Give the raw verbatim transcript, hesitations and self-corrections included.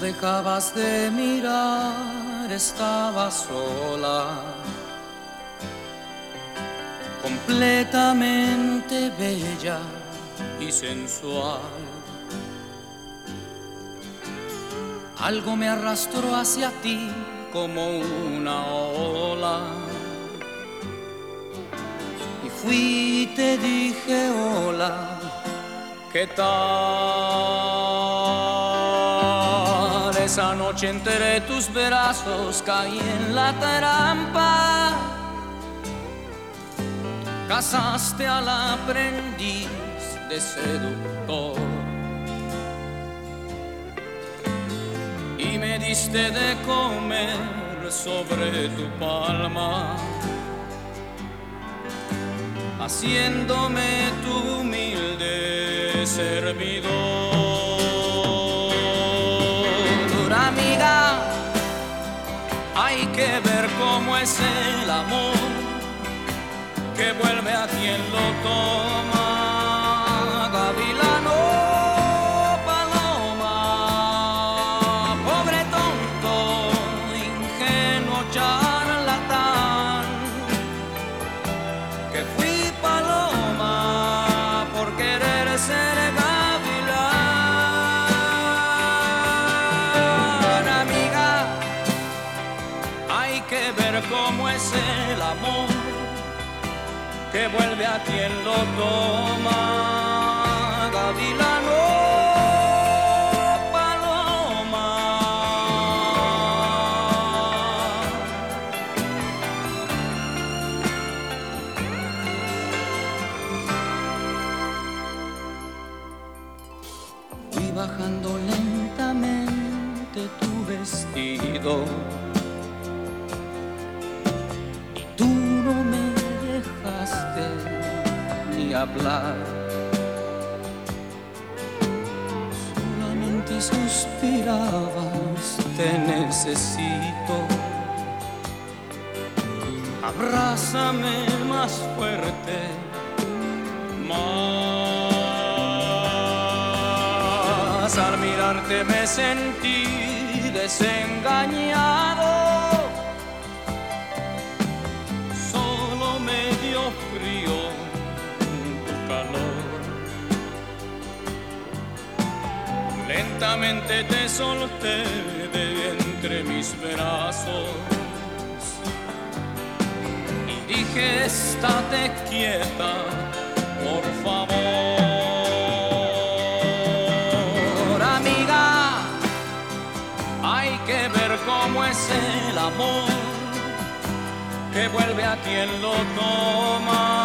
dejabas de mirar, estaba sola, completamente bella y sensual. Algo me arrastró hacia ti como una ola, y fui y te dije hola, ¿qué tal? Esa noche entre tus brazos caí en la trampa. Casaste al aprendiz de seductor y me diste de comer sobre tu palma, haciéndome tu humilde servidor. Amiga, hay que ver cómo es el amor que vuelve a quien lo toma. Gavilano, paloma, pobre tonto, ingenuo charlatán, que fui paloma por querer ser gavilán. Amiga, hay que ver cómo es el amor que vuelve a quien lo toma. Gavilano, paloma. Fui bajando lentamente tu vestido y tú no me dejaste ni hablar, solamente suspirabas, te necesito, abrázame más fuerte, más. Al mirarte me sentí desengañado, frío tu calor. Lentamente te solté de entre mis brazos y dije, estate quieta, por favor. Amiga, hay que ver cómo es el amor que vuelve a quien lo toma.